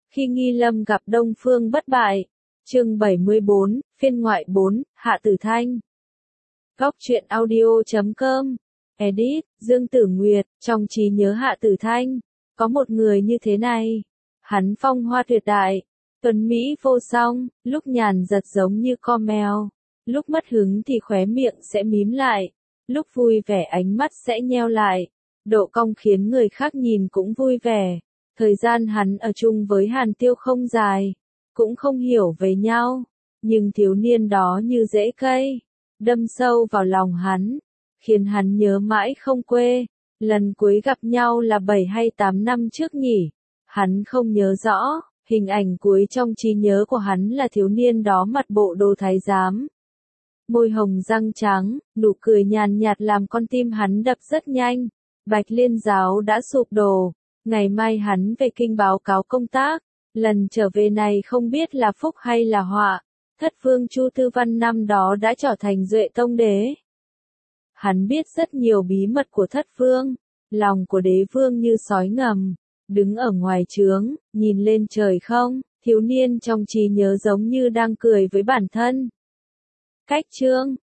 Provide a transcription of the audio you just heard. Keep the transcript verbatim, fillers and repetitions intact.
Khi Nghi Lâm gặp Đông Phương Bất Bại. Chương bảy mươi bốn, phiên ngoại bốn, Hạ Tử Thanh. Góc truyện audio chấm com. Edit, Dương Tử Nguyệt, trong trí nhớ Hạ Tử Thanh, có một người như thế này. Hắn phong hoa tuyệt đại, tuấn mỹ vô song, lúc nhàn giật giống như con mèo, lúc mất hứng thì khóe miệng sẽ mím lại, lúc vui vẻ ánh mắt sẽ nheo lại, độ cong khiến người khác nhìn cũng vui vẻ. Thời gian hắn ở chung với Hàn Tiêu không dài, cũng không hiểu về nhau, nhưng thiếu niên đó như rễ cây, đâm sâu vào lòng hắn, khiến hắn nhớ mãi không quê. Lần cuối gặp nhau là bảy hay tám năm trước nhỉ? Hắn không nhớ rõ, hình ảnh cuối trong trí nhớ của hắn là thiếu niên đó mặc bộ đồ thái giám. Môi hồng răng trắng, nụ cười nhàn nhạt làm con tim hắn đập rất nhanh. Bạch Liên giáo đã sụp đổ, ngày mai hắn về kinh báo cáo công tác, lần trở về này không biết là phúc hay là họa. Thất vương Chu Tư Văn năm đó đã trở thành Duệ Tông Đế. Hắn biết rất nhiều bí mật của thất vương, lòng của đế vương như sói ngầm, đứng ở ngoài trướng, nhìn lên trời không, thiếu niên trong trí nhớ giống như đang cười với bản thân. Cách chương,